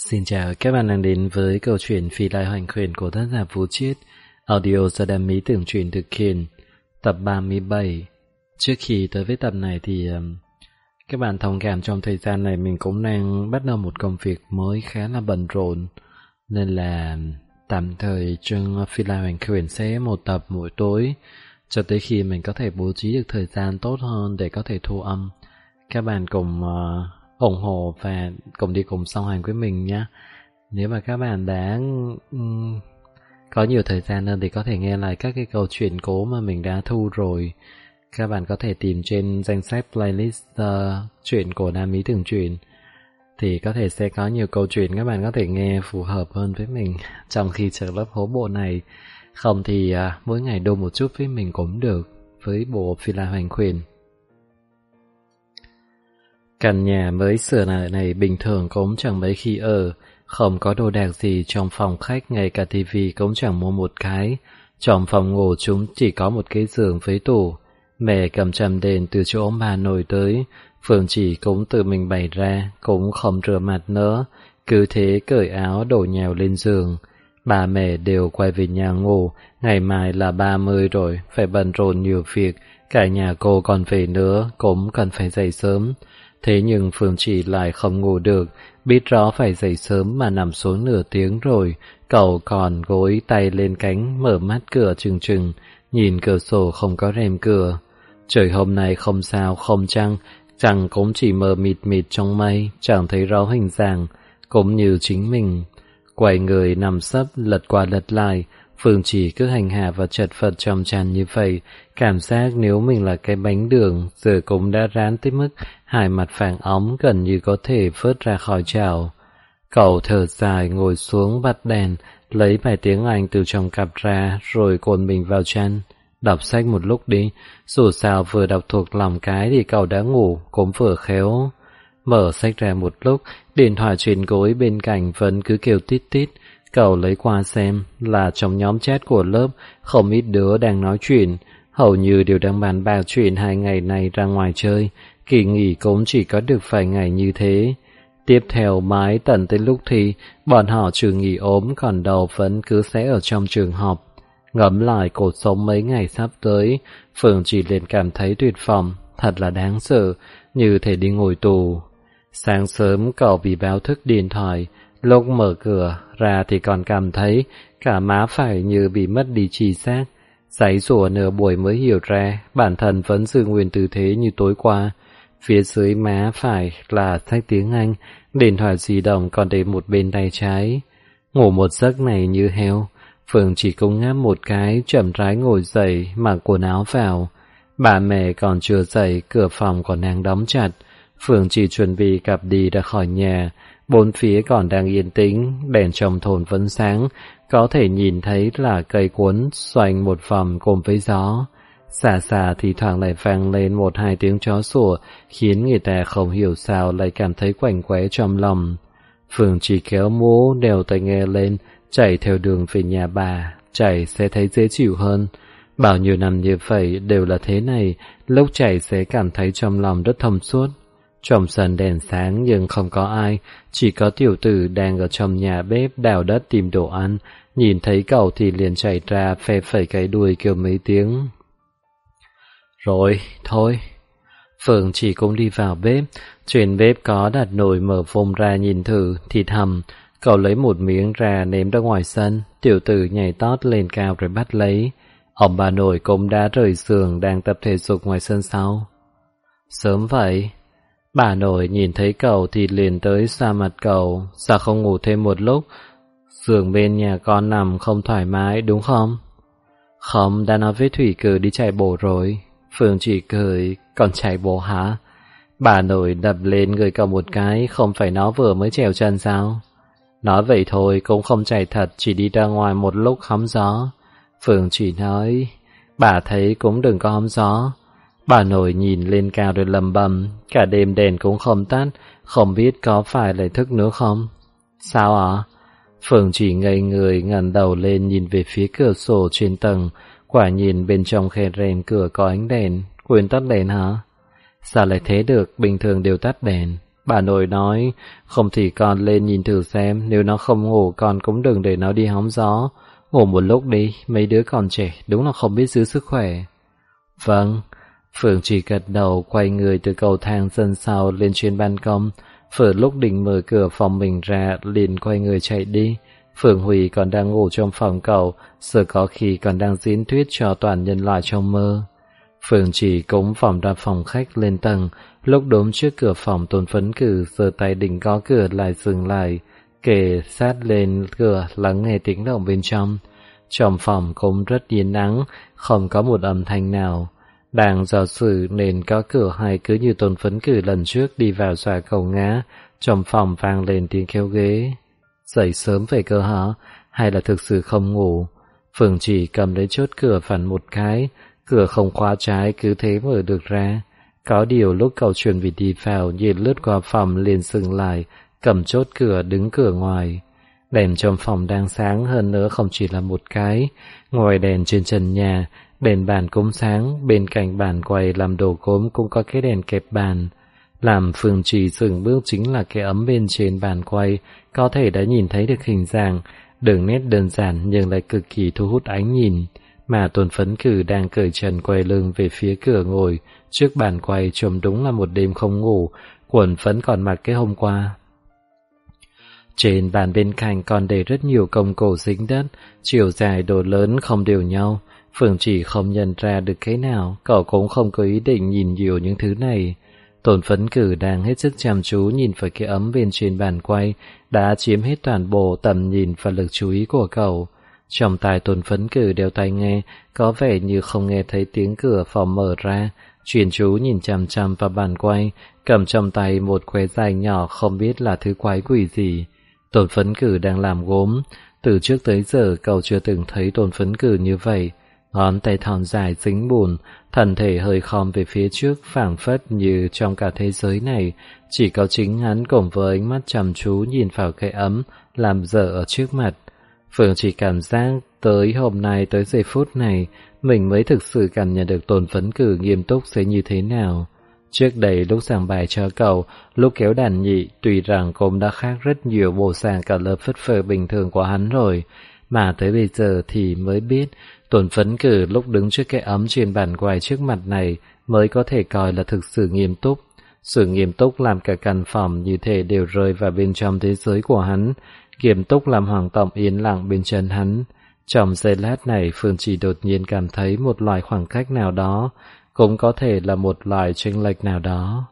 Xin chào các bạn đang đến với câu chuyện Phi Lai Hoành Khuyển của tác giả Vũ Chiết, audio do đam mỹ tưởng truyện thực hiện, tập 37. Trước khi tới với tập này thì các bạn thông cảm, trong thời gian này mình cũng đang bắt đầu một công việc mới khá là bận rộn, nên là tạm thời chương Phi Lai Hoành Khuyển sẽ một tập mỗi tối, cho tới khi mình có thể bố trí được thời gian tốt hơn để có thể thu âm. Các bạn cùng ủng hộ và cùng đi cùng song hành với mình nhé. Nếu mà các bạn đã có nhiều thời gian hơn thì có thể nghe lại các cái câu chuyện cố mà mình đã thu rồi. Các bạn có thể tìm trên danh sách playlist chuyện của Đam Mỹ Tưởng Truyện, thì có thể sẽ có nhiều câu chuyện các bạn có thể nghe phù hợp hơn với mình trong khi chờ lớp hố bộ này. Không thì mỗi ngày đô một chút với mình cũng được, với bộ Phi Lai Hoành Khuyển. Căn nhà mới sửa lại này bình thường cũng chẳng mấy khi ở, không có đồ đạc gì trong phòng khách, ngay cả tivi cũng chẳng mua một cái. Trong phòng ngủ chúng chỉ có một cái giường với tủ. Mẹ cầm châm đèn từ chỗ ông bà nổi tới, Phương Chỉ cũng tự mình bày ra, cũng không rửa mặt nữa, cứ thế cởi áo đổ nhào lên giường. Bà mẹ đều quay về nhà ngủ, ngày mai là 30 rồi, phải bận rộn nhiều việc, cả nhà cô còn về nữa, cũng cần phải dậy sớm. Thế nhưng Phương Chỉ lại không ngủ được, biết rõ phải dậy sớm mà nằm xuống nửa tiếng rồi, cậu còn gối tay lên cánh, mở mắt cửa trừng trừng, nhìn cửa sổ không có rèm cửa. Trời hôm nay không sao không trăng, trăng cũng chỉ mờ mịt mịt trong mây, chẳng thấy rõ hình dạng, cũng như chính mình. Quay người nằm sấp, lật qua lật lại, Phương Chỉ cứ hành hạ và chật vật trong chăn như vậy, cảm giác nếu mình là cái bánh đường, giờ cũng đã rán tới mức hai mặt vàng óng gần như có thể vớt ra khỏi chảo. Cậu thở dài ngồi xuống bắt đèn, lấy bài tiếng Anh từ trong cặp ra, rồi cuộn mình vào chăn. Đọc sách một lúc đi, dù sao vừa đọc thuộc lòng cái thì cậu đã ngủ, cũng vừa khéo. Mở sách ra một lúc, điện thoại trên gối bên cạnh vẫn cứ kêu tít tít. Cậu lấy qua xem, là trong nhóm chat của lớp, không ít đứa đang nói chuyện, hầu như đều đang bàn bạc chuyện 2 ngày này ra ngoài chơi, kỳ nghỉ cũng chỉ có được vài ngày như thế. Tiếp theo mãi tận tới lúc thi, bọn họ trừ nghỉ ốm còn đầu vẫn cứ sẽ ở trong trường học. Ngẫm lại cuộc sống mấy ngày sắp tới, Phương Chỉ liền cảm thấy tuyệt vọng, thật là đáng sợ, như thể đi ngồi tù. Sáng sớm cậu bị báo thức điện thoại, lúc mở cửa ra thì còn cảm thấy cả má phải như bị mất đi chi giác. Giãy giụa nửa buổi mới hiểu ra bản thân vẫn giữ nguyên tư thế như tối qua. Phía dưới má phải là sách tiếng Anh, điện thoại di động còn để một bên tay trái. Ngủ một giấc này như heo, Phương chỉ cũng ngáp một cái, chậm rãi ngồi dậy, mặc quần áo vào. Bà mẹ còn chưa dậy, cửa phòng còn đang đóng chặt. Phương chỉ chuẩn bị cặp đi ra khỏi nhà. Bốn phía còn đang yên tĩnh, đèn trong thôn vẫn sáng, có thể nhìn thấy là cây cuốn xoành một vòng cùng với gió. Xa xa thì thoảng lại vang lên 1-2 tiếng chó sủa, khiến người ta không hiểu sao lại cảm thấy quạnh quẽ trong lòng. Phương chỉ kéo mũ đeo tai nghe lên, chạy theo đường về nhà bà, chạy sẽ thấy dễ chịu hơn. Bao nhiêu năm như vậy đều là thế này, lúc chạy sẽ cảm thấy trong lòng rất thông suốt. Trong sân đèn sáng nhưng không có ai, chỉ có tiểu tử đang ở trong nhà bếp đào đất tìm đồ ăn, nhìn thấy cậu thì liền chạy ra phe phẩy cái đuôi kêu mấy tiếng. Rồi, thôi. Phương chỉ cũng đi vào bếp, trên bếp có đặt nồi, mở phôm ra nhìn thử, thịt hầm. Cậu lấy một miếng ra ném ra ngoài sân, tiểu tử nhảy tót lên cao rồi bắt lấy. Ông bà nội cũng đã rời giường đang tập thể dục ngoài sân sau. Sớm vậy? Bà nội nhìn thấy cậu thì liền tới xoa mặt cậu. Sao không ngủ thêm một lúc? Giường bên nhà con nằm không thoải mái đúng không? Không, đã nói với Thủy Cử đi chạy bộ rồi. Phương chỉ cười, còn chạy bộ hả? Bà nội đập lên người cậu một cái, không phải nó vừa mới trèo chân sao? Nói vậy thôi, cũng không chạy thật, chỉ đi ra ngoài một lúc hóng gió. Phương chỉ nói, bà thấy cũng đừng có hóng gió. Bà nội nhìn lên cao rồi lầm bầm, cả đêm đèn cũng không tắt, không biết có phải lại thức nữa không? Sao ạ? Phương chỉ ngây người ngẩng đầu lên nhìn về phía cửa sổ trên tầng, quả nhìn bên trong khe rèm cửa có ánh đèn, quên tắt đèn hả? Sao lại thế được, bình thường đều tắt đèn. Bà nội nói, không thì con lên nhìn thử xem, nếu nó không ngủ con cũng đừng để nó đi hóng gió. Ngủ một lúc đi, mấy đứa còn trẻ, đúng là không biết giữ sức khỏe. Vâng, Phượng chỉ gật đầu quay người từ cầu thang sân sau lên trên ban công. Phượng lúc định mở cửa phòng mình ra liền quay người chạy đi. Phượng Huy còn đang ngủ trong phòng cậu, sợ có khi còn đang diễn thuyết cho toàn nhân loại trong mơ. Phượng chỉ cũng vòng ra phòng khách lên tầng, lúc đốm trước cửa phòng Tôn Phấn Cử giơ tay định gõ cửa lại dừng lại, kề sát lên cửa lắng nghe tiếng động bên trong. Trong phòng cũng rất yên ắng, không có một âm thanh nào. Đang do dự nên có cửa hay cứ như Tôn Phấn Cử lần trước đi vào dọa cầu ngã, trong phòng vang lên tiếng kêu ghế. Dậy sớm về cơ hả? Hay là thực sự không ngủ? Phượng chỉ cầm lấy chốt cửa vặn một cái, cửa không khóa trái cứ thế mở được ra. Có điều lúc cậu chuẩn bị đi vào nhìn lướt qua phòng liền dừng lại, cầm chốt cửa đứng cửa ngoài. Đèn trong phòng đang sáng hơn nữa không chỉ là một cái. Ngoài đèn trên trần nhà, đèn bàn cũng sáng, bên cạnh bàn quầy làm đồ gốm cũng có cái đèn kẹp bàn. Làm Phương Trì dừng bước chính là cái ấm bên trên bàn quay, có thể đã nhìn thấy được hình dạng, đường nét đơn giản nhưng lại cực kỳ thu hút ánh nhìn. Mà Tôn Phấn Cử đang cởi trần quay lưng về phía cửa ngồi, trước bàn quay trông đúng là một đêm không ngủ, quần phấn còn mặc cái hôm qua. Trên bàn bên cạnh còn để rất nhiều công cổ dính đất, chiều dài độ lớn không đều nhau. Phương chỉ không nhận ra được cái nào, cậu cũng không có ý định nhìn nhiều những thứ này. Tôn Phấn Cử đang hết sức chăm chú nhìn vào cái ấm bên trên bàn quay, đã chiếm hết toàn bộ tầm nhìn và lực chú ý của cậu. Trong tai Tôn Phấn Cử đeo tai nghe, có vẻ như không nghe thấy tiếng cửa phòng mở ra, chuyên chú nhìn chằm chằm vào bàn quay, cầm trong tay một que dài nhỏ không biết là thứ quái quỷ gì. Tôn Phấn Cử đang làm gốm, từ trước tới giờ cậu chưa từng thấy Tôn Phấn Cử như vậy. Ngón tay thon dài dính bùn, thân thể hơi khom về phía trước, phảng phất như trong cả thế giới này chỉ có chính hắn cùng với ánh mắt chăm chú nhìn vào cái ấm làm dở ở trước mặt. Phương chỉ cảm giác tới hôm nay, tới giây phút này, mình mới thực sự cảm nhận được Tôn Phấn Cử nghiêm túc sẽ như thế nào. Trước đây lúc giảng bài cho cậu, lúc kéo đàn nhị, tuy rằng cũng đã khác rất nhiều bộ dạng cả lớp phất phơ bình thường của hắn rồi, mà tới bây giờ thì mới biết Tôn Phấn Cử lúc đứng trước cái ấm trên bàn quầy trước mặt này mới có thể coi là thực sự nghiêm túc. Sự nghiêm túc làm cả căn phòng như thể đều rơi vào bên trong thế giới của hắn, nghiêm túc làm Hoàng Tổng yên lặng bên chân hắn. Trong giây lát này, Phương chỉ đột nhiên cảm thấy một loại khoảng cách nào đó, cũng có thể là một loại chênh lệch nào đó.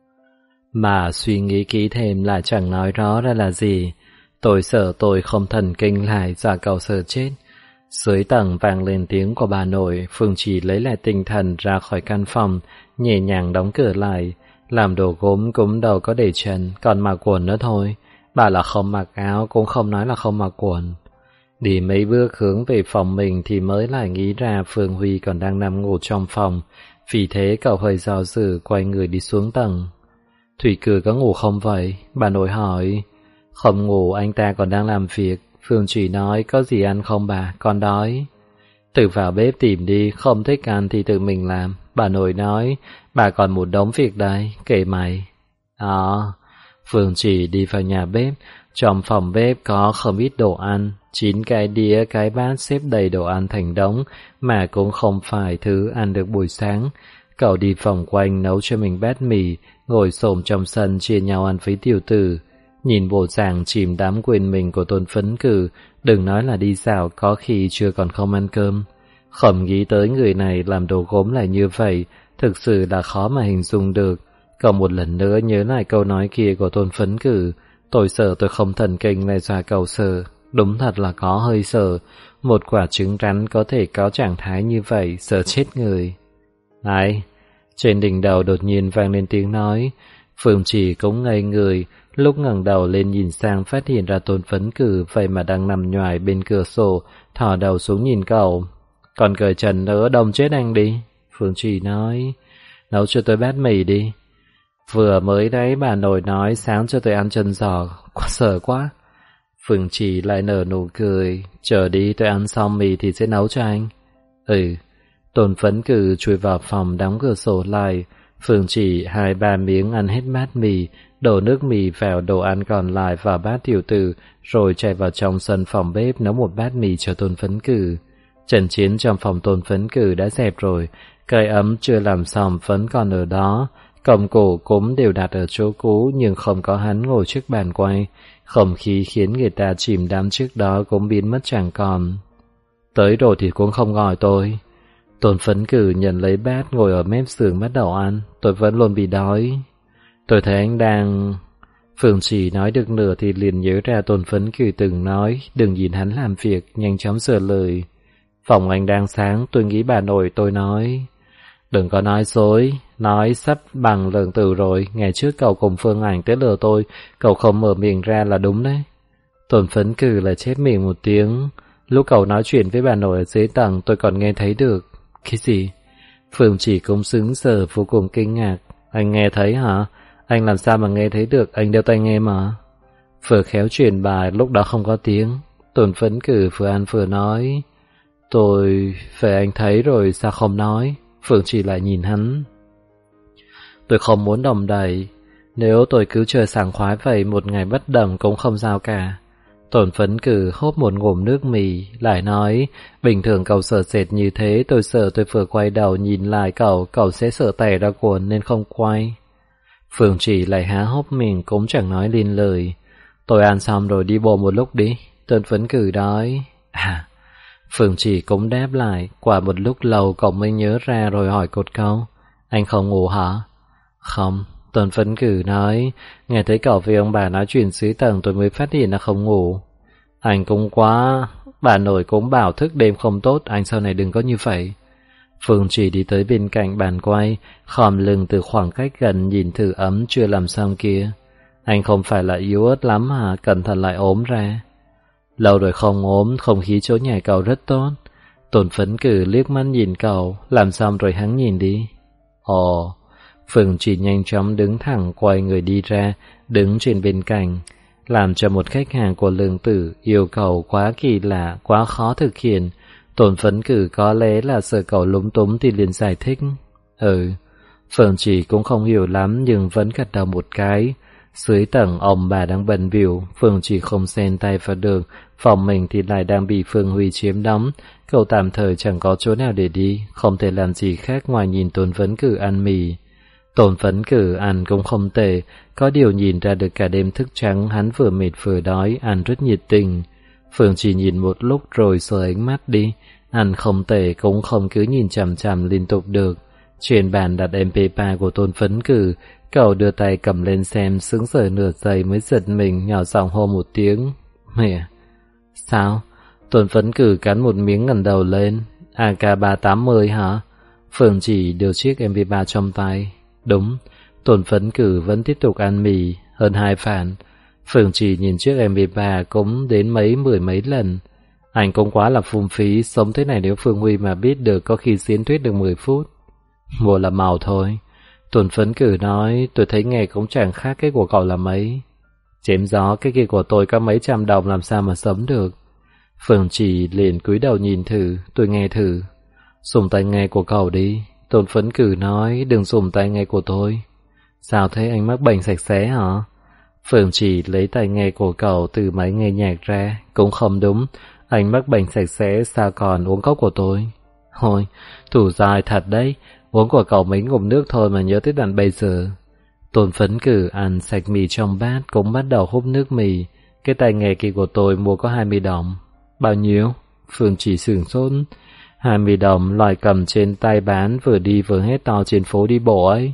Mà suy nghĩ kỹ thêm lại chẳng nói rõ ra là gì. Tôi sợ tôi không thần kinh lại, dọa cậu sợ chết. Dưới tầng vang lên tiếng của bà nội, Phương chỉ lấy lại tinh thần ra khỏi căn phòng, nhẹ nhàng đóng cửa lại. Làm đồ gốm cũng đâu có để trần, còn mặc quần nữa thôi. Bà là không mặc áo, cũng không nói là không mặc quần. Đi mấy bước hướng về phòng mình thì mới lại nghĩ ra Phương Huy còn đang nằm ngủ trong phòng. Vì thế cậu hơi do dự quay người đi xuống tầng. Thủy Cử có ngủ không vậy? Bà nội hỏi. Không ngủ, anh ta còn đang làm việc. Phương chỉ nói, có gì ăn không bà, con đói. Tự vào bếp tìm đi, không thích ăn thì tự mình làm. Bà nội nói, bà còn một đống việc đây, kể mày. Phương chỉ đi vào nhà bếp. Trong phòng bếp có không ít đồ ăn, 9 cái đĩa cái bát xếp đầy đồ ăn thành đống, mà cũng không phải thứ ăn được buổi sáng. Cậu đi vòng quanh nấu cho mình bát mì, ngồi xổm trong sân chia nhau ăn với tiểu tử. Nhìn bộ dạng chìm đắm quên mình của Tôn Phấn Cử, đừng nói là đi dạo, có khi chưa còn không ăn cơm. Không nghĩ tới người này làm đồ gốm lại như vậy, thực sự là khó mà hình dung được. Cậu một lần nữa nhớ lại câu nói kia của Tôn Phấn Cử, tôi sợ tôi không thần kinh lại dọa cậu sợ. Đúng thật là có hơi sợ, một quả trứng rắn có thể có trạng thái như vậy, sợ chết người. Này, trên đỉnh đầu đột nhiên vang lên tiếng nói. Phương chỉ cũng ngây người, lúc ngẩng đầu lên nhìn sang phát hiện ra Tôn Phấn Cử vậy mà đang nằm nhoài bên cửa sổ, thò đầu xuống nhìn cậu. Còn cởi trần nữa, đông chết anh đi. Phương chỉ nói, nấu cho tôi bát mì đi. Vừa mới đấy bà nội nói sáng cho tôi ăn chân giò, sợ quá. Phương chỉ lại nở nụ cười, chờ đi tôi ăn xong mì thì sẽ nấu cho anh. Tôn Phấn Cử chui vào phòng đóng cửa sổ lại. Phương chỉ 2-3 miếng ăn hết bát mì, đổ nước mì vào đồ ăn còn lại vào bát tiểu tử, rồi chạy vào trong sân phòng bếp nấu một bát mì cho Tôn Phấn Cử. Trận chiến trong phòng Tôn Phấn Cử đã dẹp rồi, cái ấm chưa làm xong vẫn còn ở đó, cổng cổ cũng đều đặt ở chỗ cũ nhưng không có hắn ngồi trước bàn quay, không khí khiến người ta chìm đắm trước đó cũng biến mất chẳng còn. Tới rồi thì cũng không gọi tôi. Tôn Phấn Cử nhận lấy bát ngồi ở mép giường bắt đầu ăn, tôi vẫn luôn bị đói. Tôi thấy anh đang... Phương chỉ nói được nửa thì liền nhớ ra Tôn Phấn Cử từng nói, đừng nhìn hắn làm việc, nhanh chóng sửa lời. Phòng anh đang sáng, tôi nghĩ bà nội. Tôi nói, đừng có nói dối, nói sắp bằng lượng từ rồi, ngày trước cậu cùng Phương Ảnh tới lừa tôi, cậu không mở miệng ra là đúng đấy. Tôn Phấn Cử lại chép miệng một tiếng, lúc cậu nói chuyện với bà nội ở dưới tầng tôi còn nghe thấy được. Cái gì? Phương chỉ cũng sững sờ vô cùng kinh ngạc. Anh nghe thấy hả? Anh làm sao mà nghe thấy được, anh đeo tai nghe mà. Vừa khéo truyền bài lúc đó không có tiếng. Tôn Phấn Cử vừa ăn vừa nói, tôi về anh thấy rồi sao không nói. Phương chỉ lại nhìn hắn. Tôi không muốn đòn đầy, nếu tôi cứ chơi sảng khoái vậy một ngày bất đồng cũng không sao cả. Tôn Phấn Cử hốp một ngụm nước mì, lại nói, bình thường cậu sợ sệt như thế, tôi sợ tôi vừa quay đầu nhìn lại cậu sẽ sợ tè ra quần nên không quay. Phương chỉ lại há hốc miệng cũng chẳng nói lên lời. Tôi ăn xong rồi đi bộ một lúc đi. Tôn Phấn Cử nói. À, Phương chỉ cũng đáp lại. Qua một lúc lâu cậu mới nhớ ra rồi hỏi cột câu. Anh không ngủ hả? Không. Tôn Phấn Cử nói. Nghe thấy cậu với ông bà nói chuyện dưới tầng tôi mới phát hiện là không ngủ. Anh cũng quá. Bà nội cũng bảo thức đêm không tốt, anh sau này đừng có như vậy. Phương chỉ đi tới bên cạnh bàn quay, khom lưng từ khoảng cách gần nhìn thử ấm chưa làm xong kia. Anh không phải là yếu ớt lắm hả, cẩn thận lại ốm ra. Lâu rồi không ốm, không khí chỗ nhà cậu rất tốt. Tôn Phấn Cử liếc mắt nhìn cậu, làm xong rồi hắn nhìn đi. Ồ, Phương chỉ nhanh chóng đứng thẳng quay người đi ra, đứng trên bên cạnh. Làm cho một khách hàng của Lương Tử yêu cầu quá kỳ lạ, quá khó thực hiện. Tôn Phấn Cử có lẽ là sợ cậu lúng túng thì liền giải thích. Phương chỉ cũng không hiểu lắm nhưng vẫn gật đầu một cái. Dưới tầng ông bà đang bận biểu, Phương chỉ không xen tay vào được, phòng mình thì lại đang bị Phương Huy chiếm đóng. Cậu tạm thời chẳng có chỗ nào để đi, không thể làm gì khác ngoài nhìn Tôn Phấn Cử ăn mì. Tôn Phấn Cử ăn cũng không tệ, có điều nhìn ra được cả đêm thức trắng hắn vừa mệt vừa đói, ăn rất nhiệt tình. Phương chỉ nhìn một lúc rồi sờ ánh mắt đi, ăn không tệ cũng không cứ nhìn chằm chằm liên tục được. Trên bàn đặt MP3 của Tôn Phấn Cử, cậu đưa tay cầm lên xem, sững sờ nửa giây mới giật mình, nhỏ giọng hô một tiếng. Mẹ! Sao? Tôn Phấn Cử cắn một miếng ngẩng đầu lên. AK380 hả? Phương chỉ đưa chiếc MP3 trong tay. Đúng. Tôn Phấn Cử vẫn tiếp tục ăn mì, hơn 2 phản. Phương chỉ nhìn chiếc MP3 cũng đến mười mấy lần. Anh cũng quá là phung phí, sống thế này nếu Phương Huy mà biết được có khi diễn thuyết được 10 phút. Một là màu thôi. Tôn Phấn Cử nói, tôi thấy nghe cũng chẳng khác cái của cậu là mấy. Chém gió, cái kia của tôi có mấy trăm đồng làm sao mà sống được. Phương chỉ liền cúi đầu nhìn thử, tôi nghe thử. Dùng tai nghe của cậu đi. Tôn Phấn Cử nói, đừng dùng tai nghe của tôi. Sao thế, anh mắc bệnh sạch sẽ hả? Phương chỉ lấy tai nghe của cậu từ máy nghe nhạc ra. Cũng không đúng, anh mắc bệnh sạch sẽ sao còn uống cốc của tôi. Thôi, thủ dài thật đấy, uống của cậu mấy ngụm nước thôi mà nhớ tới tận bây giờ. Tôn Phấn Cử ăn sạch mì trong bát cũng bắt đầu húp nước mì. Cái tai nghe kia của tôi mua có 20 đồng. Bao nhiêu? Phương chỉ sửng sốt. 20 đồng, loại cầm trên tay bán vừa đi vừa hét to trên phố đi bộ ấy.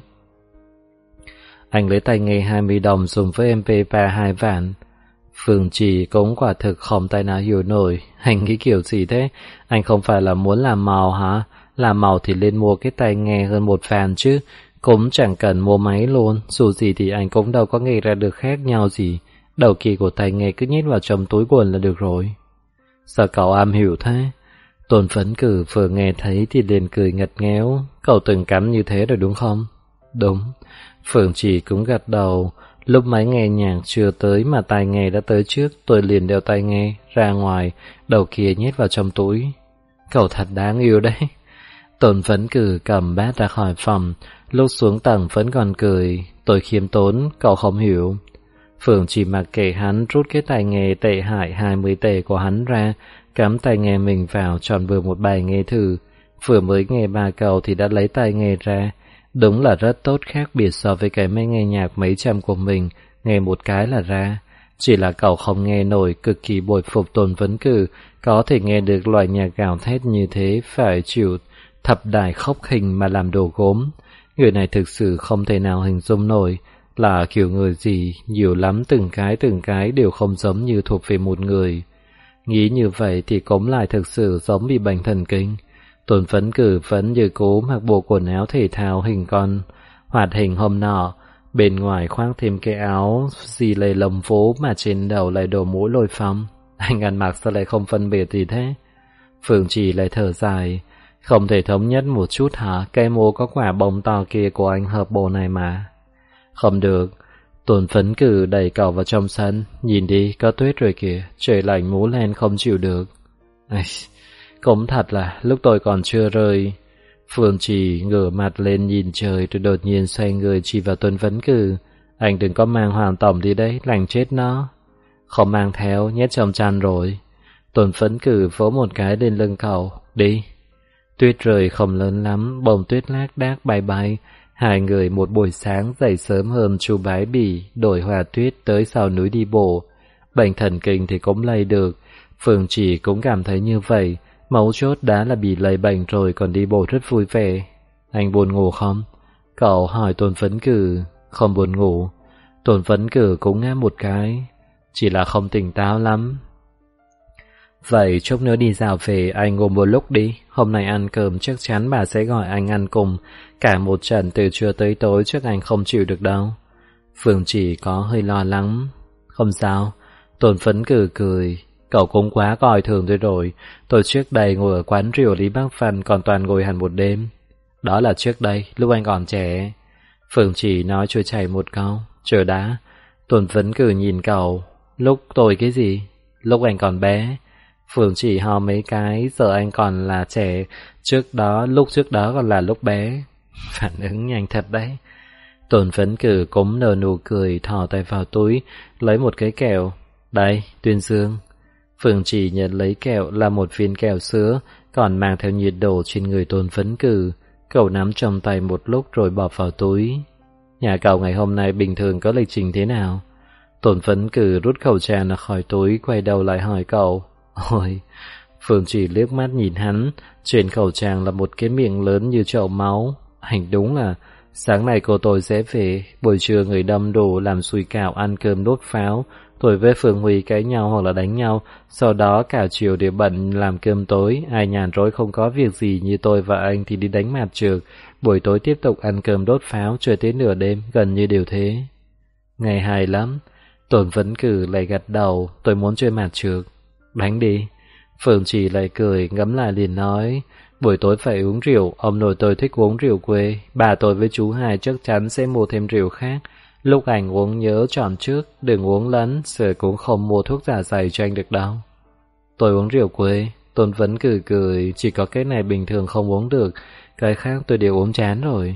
Anh lấy tai nghe 20 đồng dùng với MP3 2 vạn. Phương chỉ cũng quả thực không tay nào hiểu nổi. Anh nghĩ kiểu gì thế? Anh không phải là muốn làm màu hả? Làm màu thì lên mua cái tai nghe hơn 1 vạn chứ. Cũng chẳng cần mua máy luôn. Dù gì thì anh cũng đâu có nghe ra được khác nhau gì. Đầu kỳ của tai nghe cứ nhét vào trong túi quần là được rồi. Sao cậu am hiểu thế? Tôn Phấn Cử vừa nghe thấy thì liền cười ngặt nghẽo. Cậu từng cắm như thế rồi đúng không? Đúng. Phương chỉ cũng gật đầu. Lúc máy nghe nhạc chưa tới mà tai nghe đã tới trước, tôi liền đeo tai nghe ra ngoài, đầu kia nhét vào trong túi. Cậu thật đáng yêu đấy. Tôn Phấn Cử cầm bát ra khỏi phòng, lúc xuống tầng vẫn còn cười. Tôi khiêm tốn, cậu không hiểu. Phượng chỉ mặc kệ hắn rút cái tai nghe tệ hại 20 tệ của hắn ra, cắm tai nghe mình vào chọn vừa một bài nghe thử. Vừa mới nghe 3 câu thì đã lấy tai nghe ra. Đúng là rất tốt, khác biệt so với cái máy nghe nhạc mấy trăm của mình, nghe một cái là ra. Chỉ là cậu không nghe nổi, cực kỳ bội phục Tôn Vấn Cử, có thể nghe được loại nhạc gào thét như thế, phải chịu thập đại khốc hình mà làm đồ gốm. Người này thực sự không thể nào hình dung nổi là kiểu người gì, nhiều lắm từng cái đều không giống như thuộc về một người. Nghĩ như vậy thì Cống Lại thực sự giống bị bệnh thần kinh. Tôn Phấn Cử vẫn như cố mặc bộ quần áo thể thao hình con hoạt hình hôm nọ, bên ngoài khoác thêm cái áo xì lê lồng phố mà trên đầu lại đổ mũ lôi phong. Anh ăn mặc sao lại không phân biệt gì thế? Phương Trì lại thở dài. Không thể thống nhất một chút hả? Cái mũ có quả bông to kia của anh hợp bộ này mà. Không được. Tôn Phấn Cử đẩy cậu vào trong sân. Nhìn đi, có tuyết rồi kìa. Trời lạnh mũ len không chịu được. Cũng thật là lúc tôi còn chưa rơi. Phương Trì ngửa mặt lên nhìn trời rồi đột nhiên xoay người chỉ vào Tôn Phấn Cử. Anh đừng có mang Hoàng Tổng đi đấy, lành chết nó. Không mang theo, nhét trong chăn rồi. Tôn Phấn Cử vỗ một cái lên lưng cậu. Đi. Tuyết rơi không lớn lắm, bông tuyết lác đác bay bay. Hai người một buổi sáng dậy sớm hơn chú Bái Bỉ, đổi hòa tuyết tới sau núi đi bộ. Bệnh thần kinh thì cũng lây được. Phương Trì cũng cảm thấy như vậy. Mấu chốt đã là bị lây bệnh rồi còn đi bộ rất vui vẻ. Anh buồn ngủ không? Cậu hỏi Tôn Phấn Cử. Không buồn ngủ. Tôn Phấn Cử cũng ngáp một cái. Chỉ là không tỉnh táo lắm. Vậy chút nữa đi dạo về anh ngồi một lúc đi. Hôm nay ăn cơm chắc chắn bà sẽ gọi anh ăn cùng. Cả một trận từ trưa tới tối chắc anh không chịu được đâu. Phương Chỉ có hơi lo lắng. Không sao. Tôn Phấn Cử cười. Cậu cũng quá coi thường tôi rồi. Tôi trước đây ngồi ở quán rượu Lý Bắc Văn còn toàn ngồi hẳn một đêm. Đó là trước đây, lúc anh còn trẻ. Phương Chỉ nói trôi chảy một câu. Chờ đã. Tôn Phấn Cử nhìn cậu. Lúc tôi cái gì? Lúc anh còn bé. Phương Chỉ ho mấy cái. Giờ anh còn là trẻ. Lúc trước đó còn là lúc bé. Phản ứng nhanh thật đấy. Tôn Phấn Cử cũng nở nụ cười, thò tay vào túi, lấy một cái kẹo. Đây, Tuyên Dương. Phương Chỉ nhận lấy kẹo là một viên kẹo sữa, còn mang theo nhiệt độ trên người Tôn Phấn Cử. Cậu nắm trong tay một lúc rồi bỏ vào túi. Nhà cậu ngày hôm nay bình thường có lịch trình thế nào? Tôn Phấn Cử rút khẩu trang ra khỏi túi, quay đầu lại hỏi cậu. Ôi! Phương Chỉ liếc mắt nhìn hắn, trên khẩu trang là một cái miệng lớn như chậu máu. Hành đúng là sáng nay cô tôi sẽ về, buổi trưa người đâm đồ làm sùi cảo ăn cơm đốt pháo, tôi với Phương Huy cãi nhau hoặc là đánh nhau, sau đó cả chiều đều bận làm cơm tối, ai nhàn rỗi không có việc gì như tôi và anh thì đi đánh mạt trược, buổi tối tiếp tục ăn cơm đốt pháo chơi tới nửa đêm, gần như đều thế. Ngày hay lắm. Tôn Phấn Cử lại gật đầu, tôi muốn chơi mạt trược. Đánh đi. Phương Chỉ lại cười, ngẫm lại liền nói, buổi tối phải uống rượu, ông nội tôi thích uống rượu quê, bà tôi với chú Hai chắc chắn sẽ mua thêm rượu khác. Lúc anh uống nhớ chọn trước, đừng uống lẫn, sợ cũng không mua thuốc dạ dày cho anh được đâu. Tôi uống rượu quê. Tôn Phấn Cử cười, chỉ có cái này bình thường không uống được, cái khác tôi đều uống chán rồi.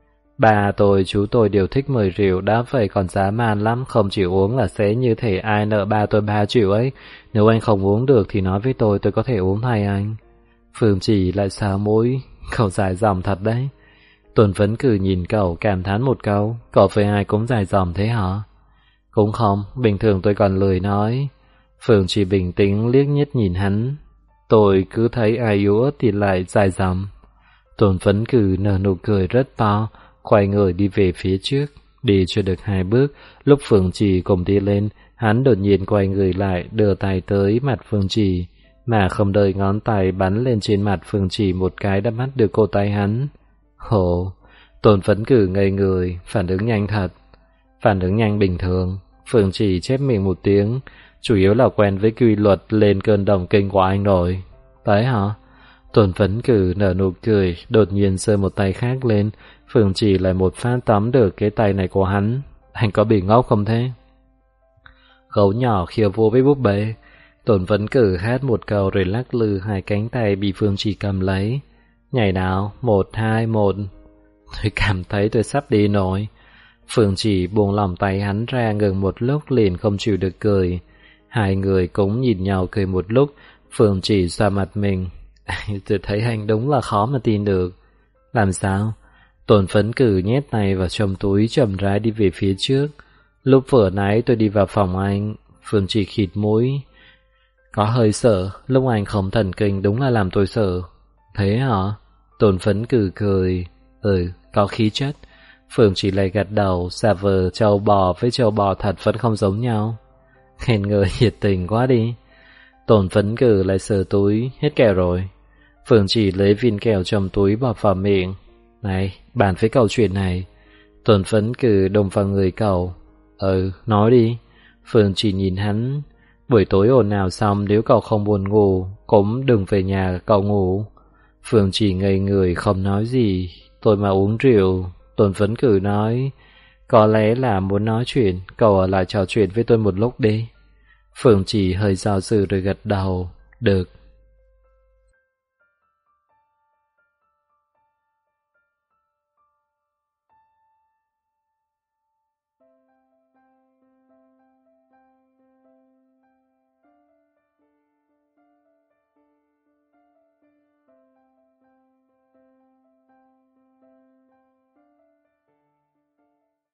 Bà tôi, chú tôi đều thích mời rượu, đã vậy còn dã man lắm, không chịu uống là sẽ như thể ai nợ ba tôi 3 triệu ấy. Nếu anh không uống được thì nói với tôi có thể uống thay anh. Phương Chỉ lại xào mũi, cậu dài dòng thật đấy. Tôn Phấn Cử nhìn cậu cảm thán một câu, cậu với ai cũng dài dòng thế hả? Cũng không, bình thường tôi còn lười nói. Phương Chỉ bình tĩnh liếc nhất nhìn hắn. Tôi cứ thấy ai yếu ớt thì lại dài dòng. Tôn Phấn Cử nở nụ cười rất to, quay người đi về phía trước. Đi chưa được 2 bước, lúc Phương Chỉ cùng đi lên, hắn đột nhiên quay người lại, đưa tay tới mặt Phương Chỉ, mà không đợi ngón tay bắn lên trên mặt Phương Chỉ một cái đã bắt được cô tay hắn. Khổ! Tôn Phấn Cử ngây người, phản ứng nhanh thật. Phản ứng nhanh bình thường. Phương Chỉ chép miệng một tiếng, chủ yếu là quen với quy luật lên cơn đồng kinh của anh rồi. Đấy hả? Tôn Phấn Cử nở nụ cười, đột nhiên giơ một tay khác lên. Phương Chỉ lại một phát tóm được cái tay này của hắn. Anh có bị ngốc không thế? Gấu nhỏ khiêu vũ với búp bê. Tôn Phấn Cử hát một câu rồi lắc lư hai cánh tay bị Phương Chỉ cầm lấy. Nhảy nào, 1, 2, 1. Tôi cảm thấy tôi sắp đi nổi. Phương Chỉ buông lòng tay hắn ra ngừng một lúc liền không chịu được cười. Hai người cũng nhìn nhau cười một lúc. Phương Chỉ xoa mặt mình. Tôi thấy anh đúng là khó mà tin được. Làm sao? Tôn Phấn Cử nhét tay vào trong túi chậm rãi đi về phía trước. Lúc vừa nãy tôi đi vào phòng anh, Phương Chỉ khịt mũi. Có hơi sợ, lúc anh không thần kinh đúng là làm tôi sợ. Thế hả? Tôn Phấn Cử cười. Có khí chất. Phương Chỉ lại gật đầu, xà vờ trâu bò với trâu bò thật vẫn không giống nhau. Khen người nhiệt tình quá đi. Tôn Phấn Cử lại sờ túi, hết kẹo rồi. Phương Chỉ lấy viên kẹo trong túi bỏ vào miệng. Này, bàn với cậu chuyện này. Tôn Phấn Cử đụng vào người cậu. Nói đi. Phương Chỉ nhìn hắn. Buổi tối ồn ào xong nếu cậu không buồn ngủ, cũng đừng về nhà cậu ngủ. Phương Chỉ ngây người không nói gì. Tôi mà uống rượu. Tôn Phấn Cử nói. Có lẽ là muốn nói chuyện, cậu ở lại trò chuyện với tôi một lúc đi. Phương Chỉ hơi do dự rồi gật đầu. Được.